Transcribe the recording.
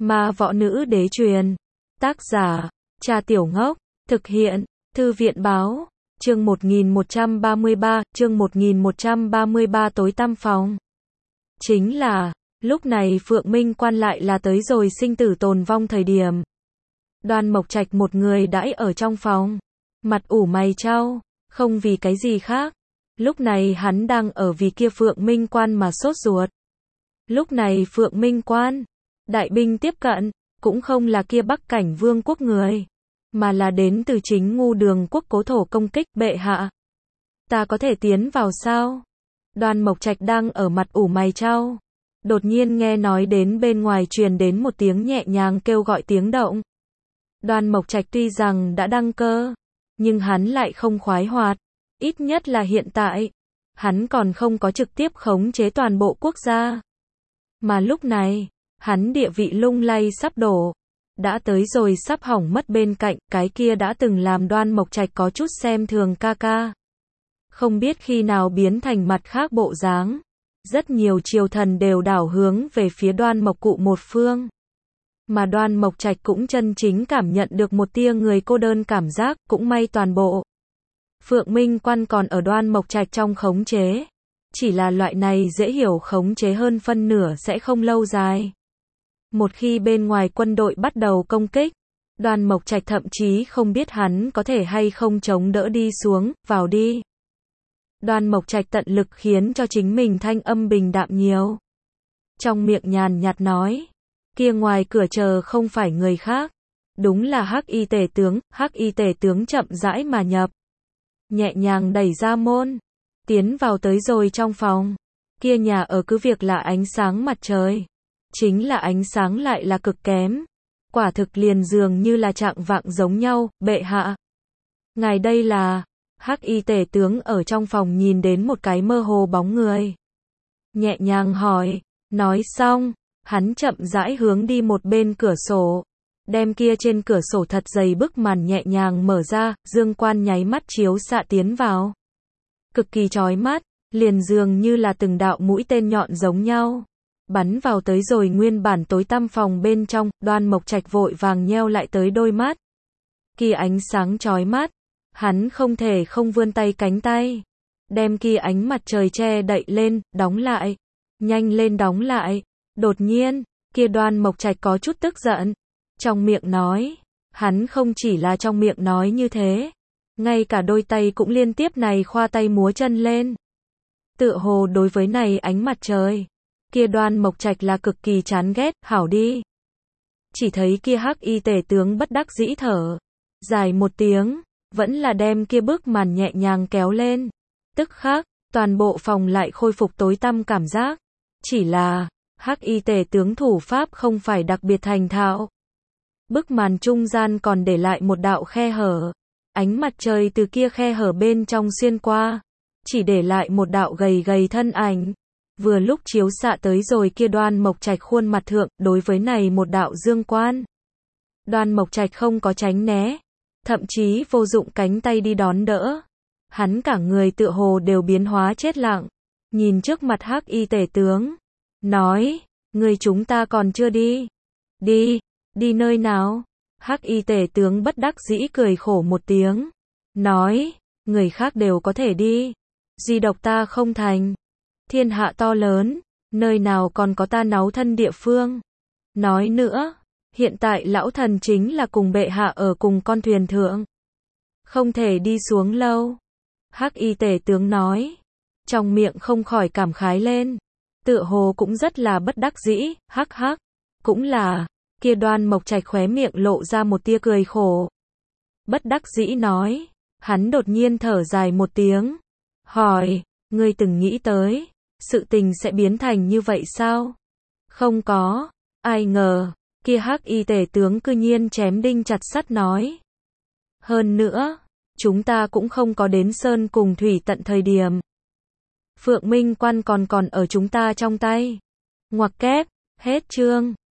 Ma võ nữ đế truyền. Tác giả, Trà Tiểu Ngốc. Thực hiện, Thư viện báo. Chương 1133, tối tăm phòng. Chính là, lúc này Phượng Minh Quan lại là tới rồi sinh tử tồn vong thời điểm. Đoan Mộc Trạch một người đãi ở trong phòng, mặt ủ mày chau, không vì cái gì khác. Lúc này hắn đang ở vì kia Phượng Minh Quan mà sốt ruột. Lúc này Phượng Minh Quan, đại binh tiếp cận, cũng không là kia Bắc Cảnh Vương quốc người, mà là đến từ chính Ngu Đường quốc cố thổ công kích. Bệ hạ, ta có thể tiến vào sao? Đoan Mộc Trạch đang ở mặt ủ mày chau, đột nhiên nghe nói đến bên ngoài truyền đến một tiếng nhẹ nhàng kêu gọi tiếng động. Đoan Mộc Trạch tuy rằng đã đăng cơ, nhưng hắn lại không khoái hoạt, ít nhất là hiện tại, hắn còn không có trực tiếp khống chế toàn bộ quốc gia. Mà lúc này, hắn địa vị lung lay sắp đổ, đã tới rồi sắp hỏng mất bên cạnh, cái kia đã từng làm Đoan Mộc Trạch có chút xem thường ca ca. Không biết khi nào biến thành mặt khác bộ dáng, rất nhiều triều thần đều đảo hướng về phía Đoan Mộc Cụ một phương. Mà Đoan Mộc Trạch cũng chân chính cảm nhận được một tia người cô đơn cảm giác, cũng may toàn bộ Phượng Minh Quan còn ở Đoan Mộc Trạch trong khống chế. Chỉ là loại này dễ hiểu khống chế hơn phân nửa sẽ không lâu dài. Một khi bên ngoài quân đội bắt đầu công kích, Đoan Mộc Trạch thậm chí không biết hắn có thể hay không chống đỡ đi xuống, vào đi. Đoan Mộc Trạch tận lực khiến cho chính mình thanh âm bình đạm nhiều. Trong miệng nhàn nhạt nói, kia ngoài cửa chờ không phải người khác, đúng là Hắc Y Tể tướng. Hắc Y Tể tướng chậm rãi mà nhập, nhẹ nhàng đẩy ra môn, tiến vào tới rồi trong phòng. Kia nhà ở cứ việc là ánh sáng mặt trời, chính là ánh sáng lại là cực kém, quả thực liền dường như là trạng vạng giống nhau. Bệ hạ, ngài đây là? Hắc Y Tể tướng ở trong phòng nhìn đến một cái mơ hồ bóng người, nhẹ nhàng hỏi. Nói xong, hắn chậm rãi hướng đi một bên cửa sổ, đem kia trên cửa sổ thật dày bức màn nhẹ nhàng mở ra, dương quan nháy mắt chiếu xạ tiến vào, cực kỳ chói mắt, liền dường như là từng đạo mũi tên nhọn giống nhau, bắn vào tới rồi nguyên bản tối tăm phòng bên trong. Đoan Mộc Trạch vội vàng nheo lại tới đôi mắt, kia ánh sáng chói mắt, hắn không thể không vươn tay cánh tay, đem kia ánh mặt trời che đậy lên, đóng lại, nhanh lên đóng lại. Đột nhiên, kia Đoan Mộc Trạch có chút tức giận, trong miệng nói, hắn không chỉ là trong miệng nói như thế, ngay cả đôi tay cũng liên tiếp này khoa tay múa chân lên. Tựa hồ đối với này ánh mặt trời, kia Đoan Mộc Trạch là cực kỳ chán ghét. Hảo đi. Chỉ thấy kia Hắc Y Tể tướng bất đắc dĩ thở dài một tiếng, vẫn là đem kia bức màn nhẹ nhàng kéo lên. Tức khắc, toàn bộ phòng lại khôi phục tối tăm cảm giác. Chỉ là, Hắc Y Tể tướng thủ pháp không phải đặc biệt thành thạo. Bức màn trung gian còn để lại một đạo khe hở. Ánh mặt trời từ kia khe hở bên trong xuyên qua, chỉ để lại một đạo gầy gầy thân ảnh. Vừa lúc chiếu xạ tới rồi kia Đoan Mộc Trạch khuôn mặt thượng. Đối với này một đạo dương quan, Đoan Mộc Trạch không có tránh né, thậm chí vô dụng cánh tay đi đón đỡ. Hắn cả người tựa hồ đều biến hóa chết lặng, nhìn trước mặt Hắc Y Tể tướng, nói, người chúng ta còn chưa đi. Đi, đi nơi nào? Hắc Y Tể tướng bất đắc dĩ cười khổ một tiếng, nói, người khác đều có thể đi, duy độc ta không thành. Thiên hạ to lớn, nơi nào còn có ta náu thân địa phương. Nói nữa, hiện tại lão thần chính là cùng bệ hạ ở cùng con thuyền thượng, không thể đi xuống lâu. Hắc Y Tể tướng nói, trong miệng không khỏi cảm khái lên, tựa hồ cũng rất là bất đắc dĩ. Hắc hắc, cũng là. Kia Đoan Mộc Trạch khóe miệng lộ ra một tia cười khổ, bất đắc dĩ nói. Hắn đột nhiên thở dài một tiếng, hỏi, ngươi từng nghĩ tới sự tình sẽ biến thành như vậy sao? Không có. Ai ngờ, kia Hắc Y Tể tướng cư nhiên chém đinh chặt sắt nói, hơn nữa, chúng ta cũng không có đến sơn cùng thủy tận thời điểm. Phượng Minh Quan còn ở chúng ta trong tay. Ngoặc kép, hết chương.